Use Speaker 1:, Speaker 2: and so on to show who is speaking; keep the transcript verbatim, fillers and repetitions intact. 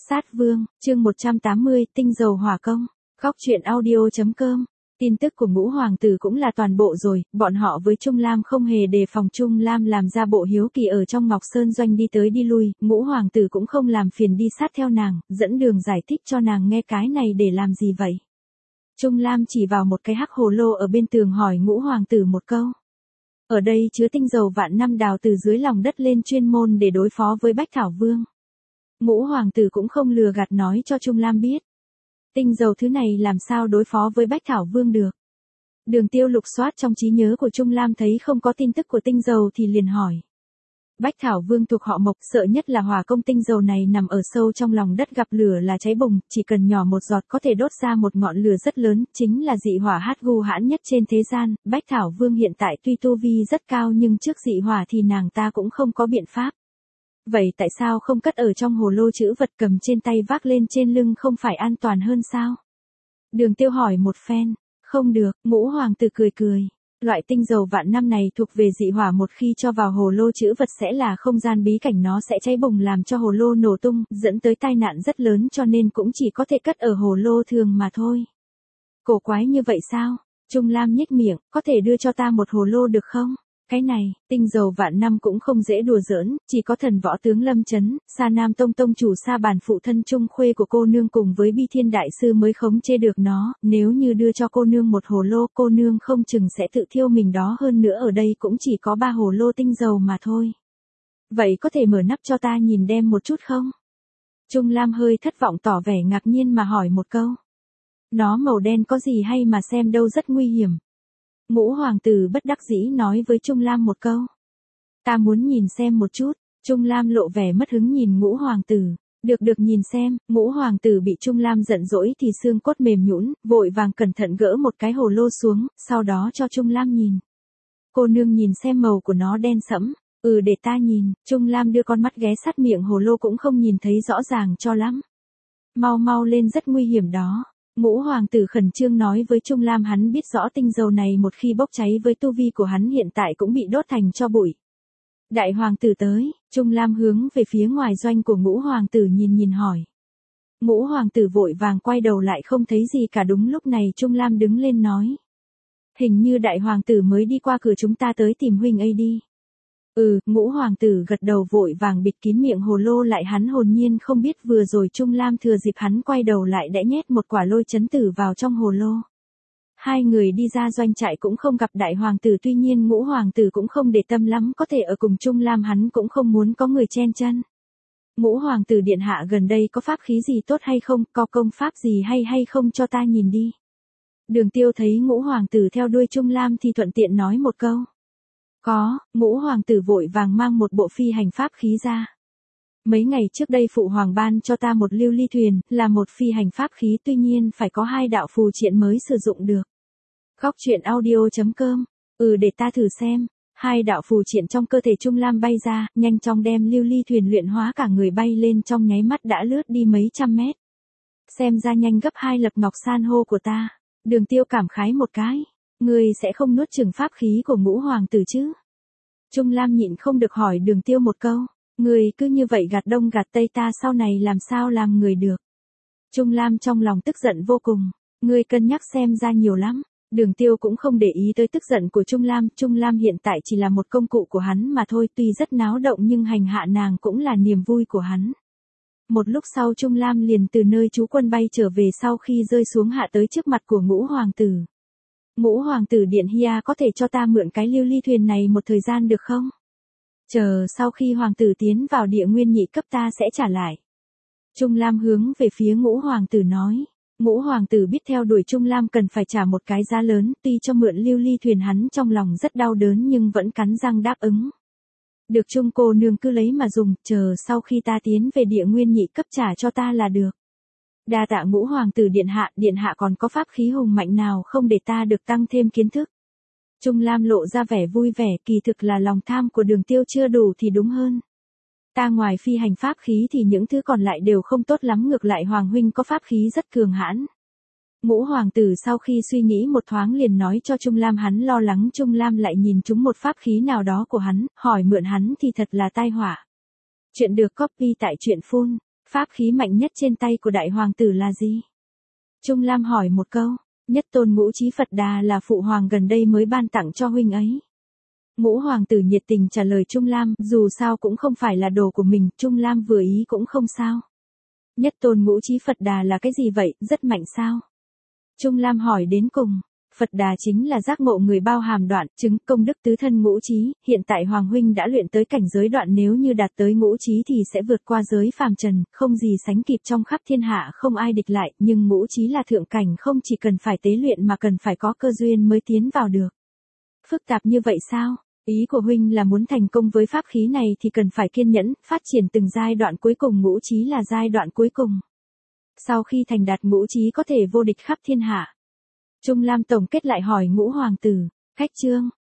Speaker 1: Sát Vương, chương một trăm tám mươi, tinh dầu hỏa công. Góc truyện audio.com. Tin tức của ngũ hoàng tử cũng là toàn bộ rồi, bọn họ với Trung Lam không hề đề phòng Trung Lam làm ra bộ hiếu kỳ ở trong Ngọc Sơn Doanh đi tới đi lui, ngũ hoàng tử cũng không làm phiền đi sát theo nàng, dẫn đường giải thích cho nàng nghe cái này để làm gì vậy. Trung Lam chỉ vào một cái hắc hồ lô ở bên tường hỏi ngũ hoàng tử một câu. Ở đây chứa tinh dầu vạn năm đào từ dưới lòng đất lên chuyên môn để đối phó với Bách Thảo Vương. Ngũ hoàng tử cũng không lừa gạt nói cho Trung Lam biết. Tinh dầu thứ này làm sao đối phó với Bách Thảo Vương được. Đường Tiêu lục soát trong trí nhớ của Trung Lam thấy không có tin tức của tinh dầu thì liền hỏi. Bách Thảo Vương thuộc họ Mộc, sợ nhất là hỏa công tinh dầu này nằm ở sâu trong lòng đất, gặp lửa là cháy bùng, chỉ cần nhỏ một giọt có thể đốt ra một ngọn lửa rất lớn, chính là dị hỏa hát gu hãn nhất trên thế gian. Bách Thảo Vương hiện tại tuy tu vi rất cao nhưng trước dị hỏa thì nàng ta cũng không có biện pháp. Vậy tại sao không cất ở trong hồ lô trữ vật cầm trên tay vác lên trên lưng không phải an toàn hơn sao? Đường Tiêu hỏi một phen. Không được, ngũ hoàng tử cười cười. Loại tinh dầu vạn năm này thuộc về dị hỏa, một khi cho vào hồ lô trữ vật sẽ là không gian bí cảnh, nó sẽ cháy bùng làm cho hồ lô nổ tung, dẫn tới tai nạn rất lớn, cho nên cũng chỉ có thể cất ở hồ lô thường mà thôi. Cổ quái như vậy sao? Trung Lam nhếch miệng, có thể đưa cho ta một hồ lô được không? Cái này, tinh dầu vạn năm cũng không dễ đùa giỡn, chỉ có thần võ tướng Lâm Chấn, Sa Nam Tông tông chủ Sa Bản phụ thân Trung Khuê của cô nương cùng với Bi Thiên đại sư mới khống chế được nó, nếu như đưa cho cô nương một hồ lô, cô nương không chừng sẽ tự thiêu mình đó, hơn nữa ở đây cũng chỉ có ba hồ lô tinh dầu mà thôi. Vậy có thể mở nắp cho ta nhìn đem một chút không? Trung Lam hơi thất vọng tỏ vẻ ngạc nhiên mà hỏi một câu. Nó màu đen có gì hay mà xem đâu rất nguy hiểm. Ngũ hoàng tử bất đắc dĩ nói với Trung Lam một câu. Ta muốn nhìn xem một chút. Trung Lam lộ vẻ mất hứng nhìn ngũ hoàng tử. Được được nhìn xem. Ngũ hoàng tử bị Trung Lam giận dỗi thì xương cốt mềm nhũn, vội vàng cẩn thận gỡ một cái hồ lô xuống, sau đó cho Trung Lam nhìn. Cô nương nhìn xem màu của nó đen sẫm. Ừ, để ta nhìn. Trung Lam đưa con mắt ghé sát miệng hồ lô cũng không nhìn thấy rõ ràng cho lắm. Mau mau lên, rất nguy hiểm đó. Ngũ hoàng tử khẩn trương nói với Trung Lam, hắn biết rõ tinh dầu này một khi bốc cháy với tu vi của hắn hiện tại cũng bị đốt thành tro bụi. Đại hoàng tử tới, Trung Lam hướng về phía ngoài doanh của ngũ hoàng tử nhìn nhìn hỏi. Ngũ hoàng tử vội vàng quay đầu lại không thấy gì cả, đúng lúc này Trung Lam đứng lên nói. Hình như đại hoàng tử mới đi qua cửa, chúng ta tới tìm huynh ấy đi. Ừ, ngũ hoàng tử gật đầu vội vàng bịt kín miệng hồ lô lại, hắn hồn nhiên không biết vừa rồi Trung Lam thừa dịp hắn quay đầu lại đã nhét một quả lôi chấn tử vào trong hồ lô. Hai người đi ra doanh trại cũng không gặp đại hoàng tử, tuy nhiên ngũ hoàng tử cũng không để tâm lắm, có thể ở cùng Trung Lam hắn cũng không muốn có người chen chân. Ngũ hoàng tử điện hạ gần đây có pháp khí gì tốt hay không, có công pháp gì hay hay không cho ta nhìn đi. Đường Tiêu thấy ngũ hoàng tử theo đuôi Trung Lam thì thuận tiện nói một câu. Có, ngũ hoàng tử vội vàng mang một bộ phi hành pháp khí ra. Mấy ngày trước đây phụ hoàng ban cho ta một lưu ly thuyền, là một phi hành pháp khí, tuy nhiên phải có hai đạo phù triện mới sử dụng được. Góc truyện audio.com. Ừ, để ta thử xem. Hai đạo phù triện trong cơ thể Trung Lam bay ra, nhanh chóng đem lưu ly thuyền luyện hóa, cả người bay lên trong nháy mắt đã lướt đi mấy trăm mét. Xem ra nhanh gấp hai lập ngọc san hô của ta. Đường Tiêu cảm khái một cái. Ngươi sẽ không nuốt chửng pháp khí của ngũ hoàng tử chứ? Trung Lam nhịn không được hỏi Đường Tiêu một câu. Ngươi cứ như vậy gạt đông gạt tây, ta sau này làm sao làm người được? Trung Lam trong lòng tức giận vô cùng. Ngươi cân nhắc xem ra nhiều lắm. Đường Tiêu cũng không để ý tới tức giận của Trung Lam. Trung Lam hiện tại chỉ là một công cụ của hắn mà thôi, tuy rất náo động nhưng hành hạ nàng cũng là niềm vui của hắn. Một lúc sau Trung Lam liền từ nơi trú quân bay trở về, sau khi rơi xuống hạ tới trước mặt của ngũ hoàng tử. Ngũ hoàng tử điện Hia, có thể cho ta mượn cái lưu ly thuyền này một thời gian được không? Chờ sau khi hoàng tử tiến vào địa nguyên nhị cấp ta sẽ trả lại. Trung Lam hướng về phía ngũ hoàng tử nói. Ngũ hoàng tử biết theo đuổi Trung Lam cần phải trả một cái giá lớn, tuy cho mượn lưu ly thuyền hắn trong lòng rất đau đớn nhưng vẫn cắn răng đáp ứng. Được, Trung cô nương cứ lấy mà dùng, chờ sau khi ta tiến về địa nguyên nhị cấp trả cho ta là được. Đa tạ ngũ hoàng tử điện hạ, điện hạ còn có pháp khí hùng mạnh nào không để ta được tăng thêm kiến thức. Trung Lam lộ ra vẻ vui vẻ, kỳ thực là lòng tham của Đường Tiêu chưa đủ thì đúng hơn. Ta ngoài phi hành pháp khí thì những thứ còn lại đều không tốt lắm, ngược lại hoàng huynh có pháp khí rất cường hãn. Ngũ hoàng tử sau khi suy nghĩ một thoáng liền nói cho Trung Lam, hắn lo lắng Trung Lam lại nhìn trúng một pháp khí nào đó của hắn, hỏi mượn hắn thì thật là tai họa. Chuyện được copy tại truyện phun Pháp khí mạnh nhất trên tay của đại hoàng tử là gì? Trung Lam hỏi một câu. Nhất tôn ngũ trí Phật Đà là phụ hoàng gần đây mới ban tặng cho huynh ấy. Ngũ hoàng tử nhiệt tình trả lời Trung Lam, dù sao cũng không phải là đồ của mình, Trung Lam vừa ý cũng không sao. Nhất tôn ngũ trí Phật Đà là cái gì vậy, rất mạnh sao? Trung Lam hỏi đến cùng. Phật Đà chính là giác ngộ người bao hàm đoạn, chứng công đức tứ thân ngũ trí, hiện tại Hoàng huynh đã luyện tới cảnh giới đoạn, nếu như đạt tới ngũ trí thì sẽ vượt qua giới phàm trần, không gì sánh kịp, trong khắp thiên hạ không ai địch lại, nhưng ngũ trí là thượng cảnh, không chỉ cần phải tế luyện mà cần phải có cơ duyên mới tiến vào được. Phức tạp như vậy sao? Ý của huynh là muốn thành công với pháp khí này thì cần phải kiên nhẫn, phát triển từng giai đoạn, cuối cùng ngũ trí là giai đoạn cuối cùng. Sau khi thành đạt ngũ trí có thể vô địch khắp thiên hạ. Trung Lam tổng kết lại hỏi ngũ hoàng tử, cách chương.